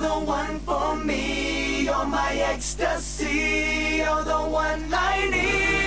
the one for me. You're my ecstasy. You're the one I need.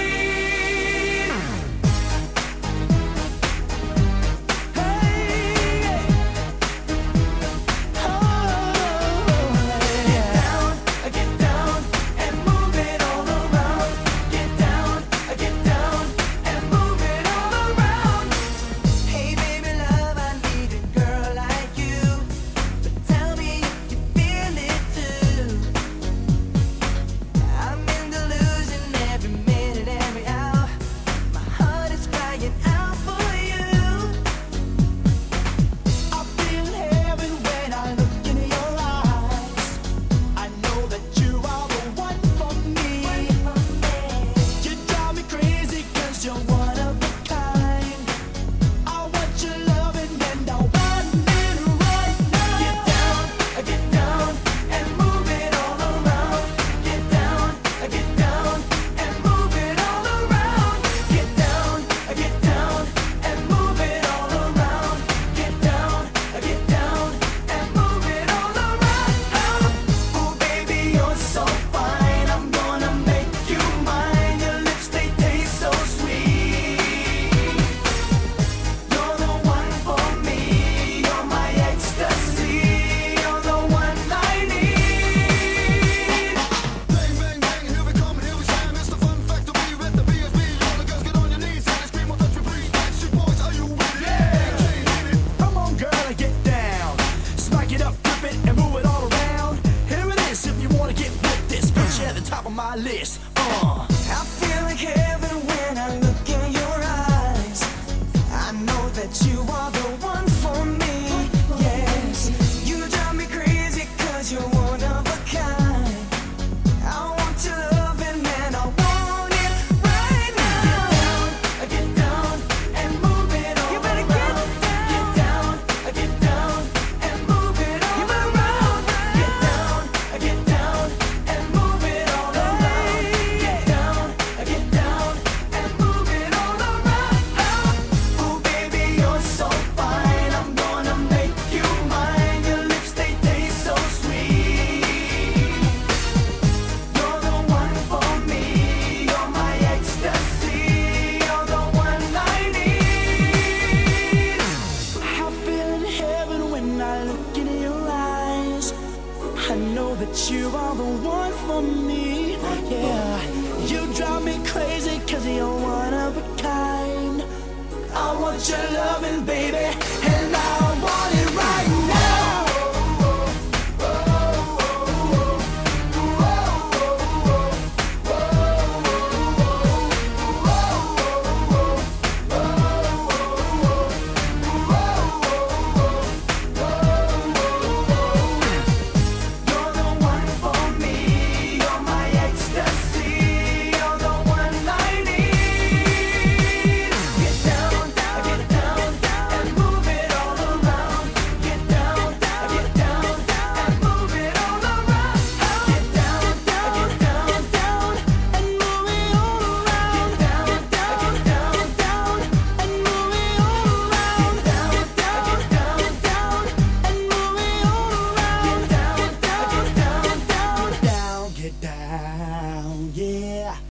My list. I feel like heaven when I look in your eyes. I know that you are the one for me. Yes, you drive me crazy 'cause you're one of a kind. I want your loving and I want it right now. Get down and move it all. You better around. Get down and move it all. You better around. Get down and move it all. I know that you are the one for me, yeah. You drive me crazy 'cause you're one of a kind. I want your loving, baby.